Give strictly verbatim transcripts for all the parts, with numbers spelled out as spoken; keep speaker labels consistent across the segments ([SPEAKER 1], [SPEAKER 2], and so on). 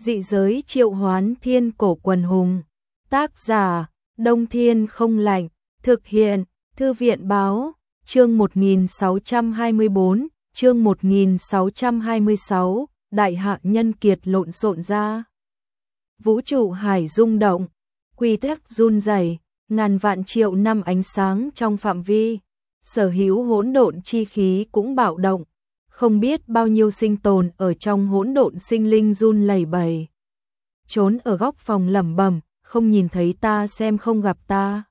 [SPEAKER 1] Dị giới triệu hoán thiên cổ quần hùng. Tác giả, Đông Thiên không lạnh. Thực hiện, Thư viện báo. Chương một nghìn sáu trăm hai mươi bốn, chương một nghìn sáu trăm hai mươi sáu, đại hạ nhân kiệt lộn xộn ra. Vũ trụ hải rung động, quy tắc run rẩy, ngàn vạn triệu năm ánh sáng trong phạm vi, sở hữu hỗn độn chi khí cũng bạo động, không biết bao nhiêu sinh tồn ở trong hỗn độn sinh linh run lẩy bẩy. Trốn ở góc phòng lẩm bẩm, không nhìn thấy ta xem không gặp ta.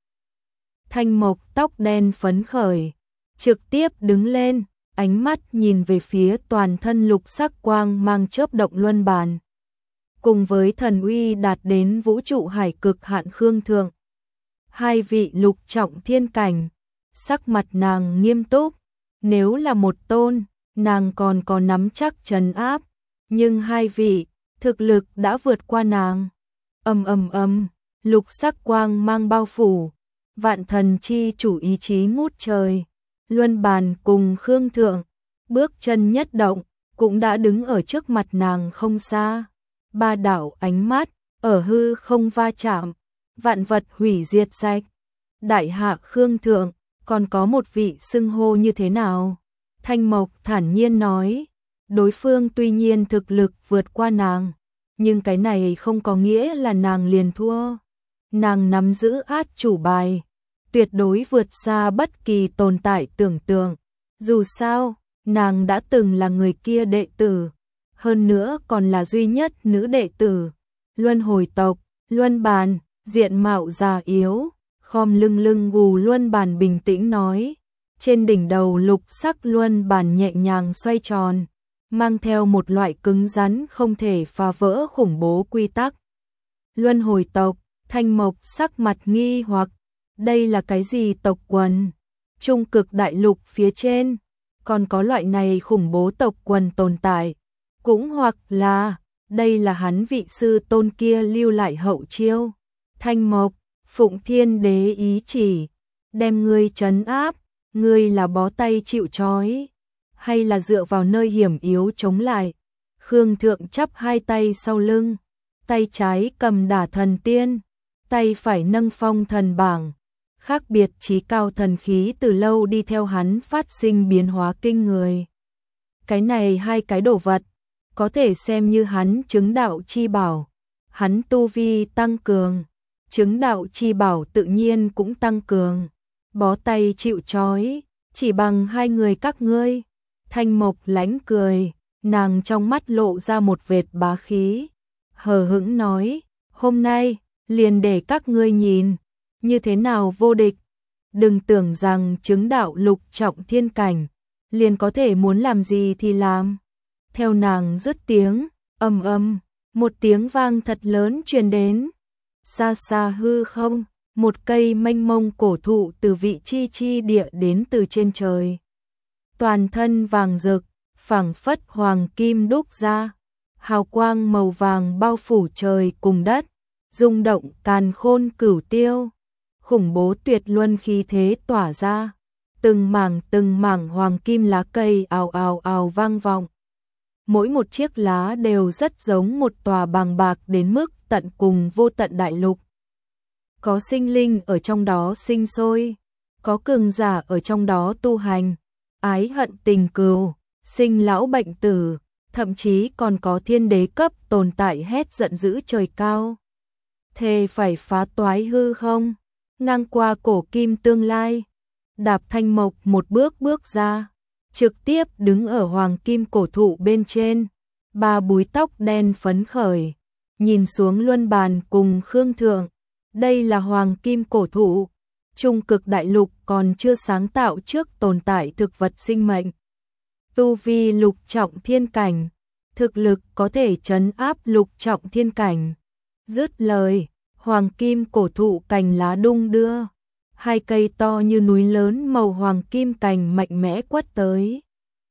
[SPEAKER 1] Thanh Mộc tóc đen phấn khởi, trực tiếp đứng lên, ánh mắt nhìn về phía toàn thân lục sắc quang mang chớp động luân bàn. Cùng với thần uy đạt đến vũ trụ hải cực hạn Khương Thượng. Hai vị lục trọng thiên cảnh, sắc mặt nàng nghiêm túc, nếu là một tôn, nàng còn có nắm chắc trấn áp, nhưng hai vị, thực lực đã vượt qua nàng. Ầm ầm ầm, lục sắc quang mang bao phủ, vạn thần chi chủ ý chí ngút trời. Luân bàn cùng Khương Thượng, bước chân nhất động, cũng đã đứng ở trước mặt nàng không xa. Ba đạo ánh mắt, ở hư không va chạm, vạn vật hủy diệt sạch. Đại hạ Khương Thượng, còn có một vị xưng hô như thế nào? Thanh Mộc thản nhiên nói, đối phương tuy nhiên thực lực vượt qua nàng, nhưng cái này không có nghĩa là nàng liền thua. Nàng nắm giữ át chủ bài, tuyệt đối vượt xa bất kỳ tồn tại tưởng tượng. Dù sao, nàng đã từng là người kia đệ tử, hơn nữa còn là duy nhất nữ đệ tử. Luân hồi tộc, Luân bàn, diện mạo già yếu, khom lưng lưng gù luân bàn bình tĩnh nói. Trên đỉnh đầu lục sắc luân bàn nhẹ nhàng xoay tròn, mang theo một loại cứng rắn không thể phá vỡ khủng bố quy tắc. Luân hồi tộc, Thanh Mộc sắc mặt nghi hoặc, đây là cái gì tộc quần? Trung cực đại lục phía trên, còn có loại này khủng bố tộc quần tồn tại, cũng hoặc là, đây là hắn vị sư tôn kia lưu lại hậu chiêu. Thanh Mộc, Phụng Thiên Đế ý chỉ, đem ngươi trấn áp, ngươi là bó tay chịu trói, hay là dựa vào nơi hiểm yếu chống lại? Khương Thượng chắp hai tay sau lưng, tay trái cầm đả thần tiên, tay phải nâng phong thần bảng. Khác biệt chí cao thần khí từ lâu đi theo hắn phát sinh biến hóa kinh người. Cái này hai cái đồ vật, có thể xem như hắn chứng đạo chi bảo. Hắn tu vi tăng cường, chứng đạo chi bảo tự nhiên cũng tăng cường. Bó tay chịu trói, chỉ bằng hai người các ngươi. Thanh Mộc lãnh cười, nàng trong mắt lộ ra một vệt bá khí. Hờ hững nói, hôm nay, liền để các ngươi nhìn. Như thế nào vô địch? Đừng tưởng rằng chứng đạo lục trọng thiên cảnh, liền có thể muốn làm gì thì làm. Theo nàng dứt tiếng, ầm ầm, một tiếng vang thật lớn truyền đến. Xa xa hư không, một cây mênh mông cổ thụ từ vị chi chi địa đến từ trên trời. Toàn thân vàng rực, phảng phất hoàng kim đúc ra, hào quang màu vàng bao phủ trời cùng đất, rung động càn khôn cửu tiêu. Khủng bố tuyệt luân khí thế tỏa ra, từng mảng từng mảng hoàng kim lá cây ào ào ào vang vọng. Mỗi một chiếc lá đều rất giống một tòa bàng bạc đến mức tận cùng vô tận đại lục. Có sinh linh ở trong đó sinh sôi, có cường giả ở trong đó tu hành, ái hận tình cừu, sinh lão bệnh tử, thậm chí còn có thiên đế cấp tồn tại hét giận dữ trời cao. Thề phải phá toái hư không? Ngang qua cổ kim tương lai, đạp Thanh Mộc một bước bước ra, trực tiếp đứng ở hoàng kim cổ thụ bên trên, ba búi tóc đen phấn khởi, nhìn xuống luân bàn cùng Khương Thượng. Đây là hoàng kim cổ thụ, trung cực đại lục còn chưa sáng tạo trước tồn tại thực vật sinh mệnh. Tu vi lục trọng thiên cảnh, thực lực có thể trấn áp lục trọng thiên cảnh. Dứt lời, hoàng kim cổ thụ cành lá đung đưa, hai cây to như núi lớn màu hoàng kim cành mạnh mẽ quất tới.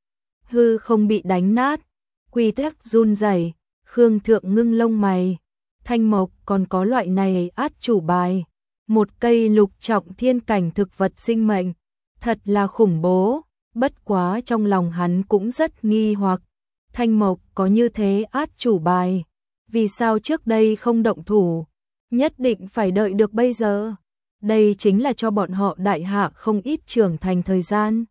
[SPEAKER 1] Hư không bị đánh nát, quy tắc run rẩy. Khương Thượng ngưng lông mày, Thanh Mộc còn có loại này át chủ bài, một cây lục trọng thiên cảnh thực vật sinh mệnh, thật là khủng bố. Bất quá trong lòng hắn cũng rất nghi hoặc, Thanh Mộc có như thế át chủ bài, vì sao trước đây không động thủ, nhất định phải đợi được bây giờ. Đây chính là cho bọn họ đại hạ không ít trưởng thành thời gian.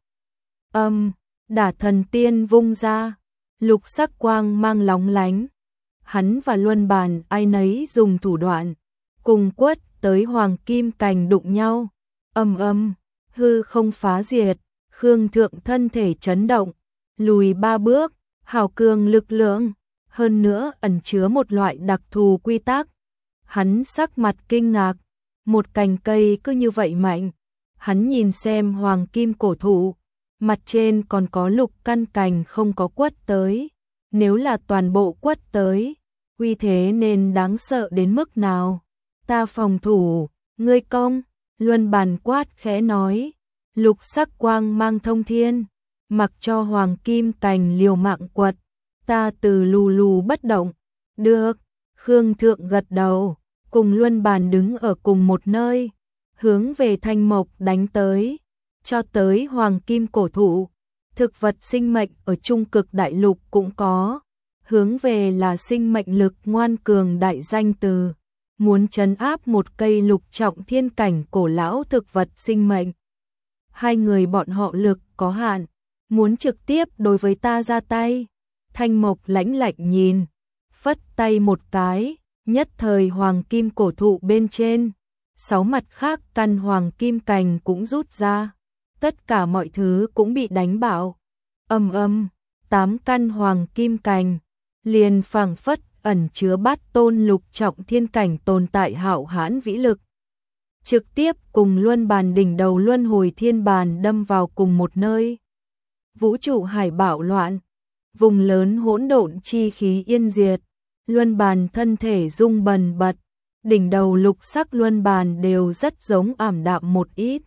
[SPEAKER 1] Âm, đả thần tiên vung ra, lục sắc quang mang lóng lánh. Hắn và Luân Bàn ai nấy dùng thủ đoạn, cùng quất tới hoàng kim cành đụng nhau. Âm âm, hư không phá diệt, Khương Thượng thân thể chấn động, lùi ba bước, hào cường lực lượng, hơn nữa ẩn chứa một loại đặc thù quy tắc. Hắn sắc mặt kinh ngạc, một cành cây cứ như vậy mạnh. Hắn nhìn xem hoàng kim cổ thụ, mặt trên còn có lục căn cành không có quất tới. Nếu là toàn bộ quất tới, uy thế nên đáng sợ đến mức nào. Ta phòng thủ, ngươi công, Luân Bàn quát khẽ nói. Lục sắc quang mang thông thiên, mặc cho hoàng kim cành liều mạng quật, ta từ lù lù bất động. Được, Khương Thượng gật đầu, cùng Luân Bàn đứng ở cùng một nơi, hướng về Thanh Mộc đánh tới, cho tới hoàng kim cổ thụ. Thực vật sinh mệnh ở Trung Cực Đại Lục cũng có, hướng về là sinh mệnh lực ngoan cường đại danh từ, muốn trấn áp một cây lục trọng thiên cảnh cổ lão thực vật sinh mệnh. Hai người bọn họ lực có hạn, muốn trực tiếp đối với ta ra tay. Thanh Mộc lãnh lạnh nhìn, phất tay một cái, nhất thời hoàng kim cổ thụ bên trên, sáu mặt khác căn hoàng kim cành cũng rút ra, tất cả mọi thứ cũng bị đánh bạo. Âm âm, tám căn hoàng kim cành, liền phảng phất ẩn chứa bát tôn lục trọng thiên cảnh tồn tại hạo hãn vĩ lực. Trực tiếp cùng Luân Bàn đỉnh đầu luân hồi thiên bàn đâm vào cùng một nơi. Vũ trụ hải bạo loạn, vùng lớn hỗn độn chi khí yên diệt, Luân Bàn thân thể rung bần bật, đỉnh đầu lục sắc Luân Bàn đều rất giống ảm đạm một ít.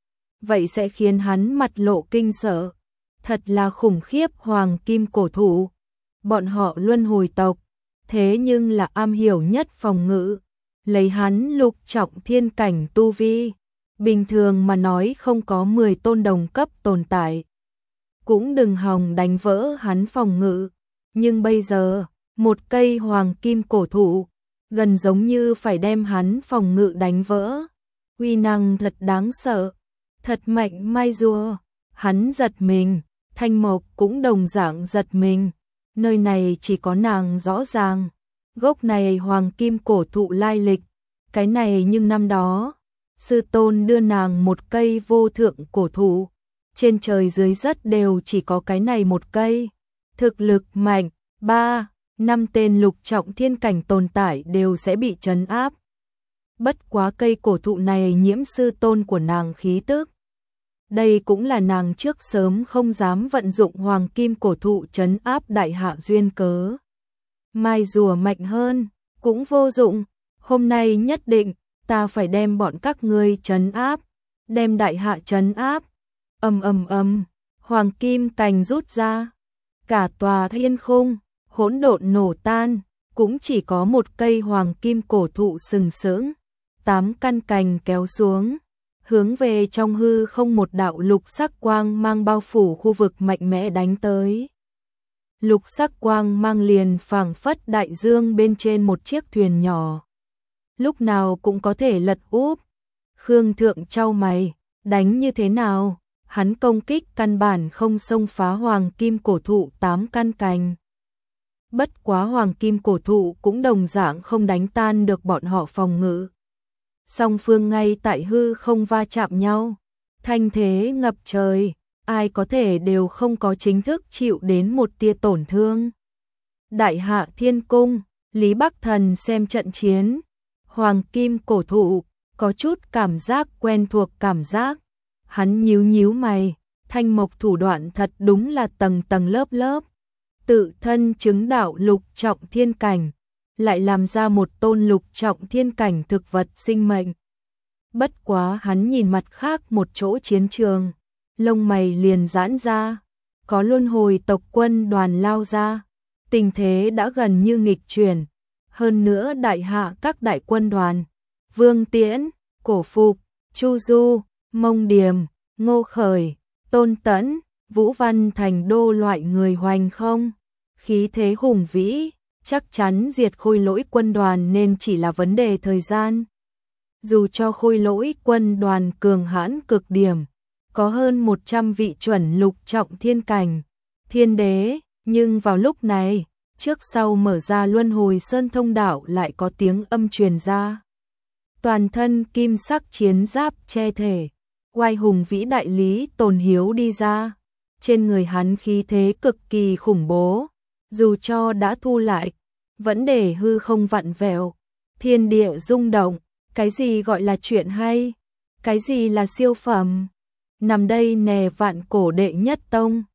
[SPEAKER 1] Vậy sẽ khiến hắn mặt lộ kinh sợ, thật là khủng khiếp hoàng kim cổ thụ. Bọn họ luân hồi tộc, thế nhưng là am hiểu nhất phòng ngự. Lấy hắn lục trọng thiên cảnh tu vi, bình thường mà nói không có mười tôn đồng cấp tồn tại, cũng đừng hòng đánh vỡ hắn phòng ngự. Nhưng bây giờ, một cây hoàng kim cổ thụ, gần giống như phải đem hắn phòng ngự đánh vỡ. Uy năng thật đáng sợ, thật mạnh mai rùa. Hắn giật mình, Thanh Mộc cũng đồng dạng giật mình. Nơi này chỉ có nàng rõ ràng. Gốc này hoàng kim cổ thụ lai lịch, cái này nhưng năm đó, sư tôn đưa nàng một cây vô thượng cổ thụ, trên trời dưới đất đều chỉ có cái này một cây, thực lực mạnh, ba, năm tên lục trọng thiên cảnh tồn tại đều sẽ bị trấn áp. Bất quá cây cổ thụ này nhiễm sư tôn của nàng khí tức. Đây cũng là nàng trước sớm không dám vận dụng hoàng kim cổ thụ trấn áp đại hạ duyên cớ. Mai rùa mạnh hơn, cũng vô dụng, hôm nay nhất định, ta phải đem bọn các ngươi trấn áp, đem đại hạ trấn áp. Ầm ầm ầm, hoàng kim cành rút ra, cả tòa thiên khung, hỗn độn nổ tan, cũng chỉ có một cây hoàng kim cổ thụ sừng sững, tám căn cành kéo xuống, hướng về trong hư không một đạo lục sắc quang mang bao phủ khu vực mạnh mẽ đánh tới. Lục sắc quang mang liền phảng phất đại dương bên trên một chiếc thuyền nhỏ, lúc nào cũng có thể lật úp. Khương Thượng chau mày, đánh như thế nào? Hắn công kích căn bản không xông phá hoàng kim cổ thụ tám căn cành. Bất quá hoàng kim cổ thụ cũng đồng dạng không đánh tan được bọn họ phòng ngự. Song phương ngay tại hư không va chạm nhau, thanh thế ngập trời, ai có thể đều không có chính thức chịu đến một tia tổn thương. Đại hạ thiên cung, Lý Bắc Thần xem trận chiến, hoàng kim cổ thụ, có chút cảm giác quen thuộc cảm giác. Hắn nhíu nhíu mày, Thanh Mộc thủ đoạn thật đúng là tầng tầng lớp lớp. Tự thân chứng đạo lục trọng thiên cảnh, lại làm ra một tôn lục trọng thiên cảnh thực vật sinh mệnh. Bất quá hắn nhìn mặt khác một chỗ chiến trường, lông mày liền giãn ra, có luân hồi tộc quân đoàn lao ra, tình thế đã gần như nghịch chuyển. Hơn nữa đại hạ các đại quân đoàn, Vương Tiễn, Cổ Phục, Chu Du, Mông Điềm, Ngô Khởi, Tôn Tẫn, Vũ Văn thành đô loại người hoành không, khí thế hùng vĩ, chắc chắn diệt Khôi Lỗi quân đoàn nên chỉ là vấn đề thời gian. Dù cho Khôi Lỗi quân đoàn cường hãn cực điểm, có hơn một trăm vị chuẩn lục trọng thiên cảnh, thiên đế, nhưng vào lúc này, trước sau mở ra luân hồi sơn thông đạo lại có tiếng âm truyền ra. Toàn thân kim sắc chiến giáp che thể, oai hùng vĩ đại Lý Tồn Hiếu đi ra. Trên người hắn khí thế cực kỳ khủng bố, dù cho đã thu lại, vẫn để hư không vặn vẹo, thiên địa rung động. Cái gì gọi là chuyện hay? Cái gì là siêu phẩm? Nằm đây nè vạn cổ đệ nhất tông.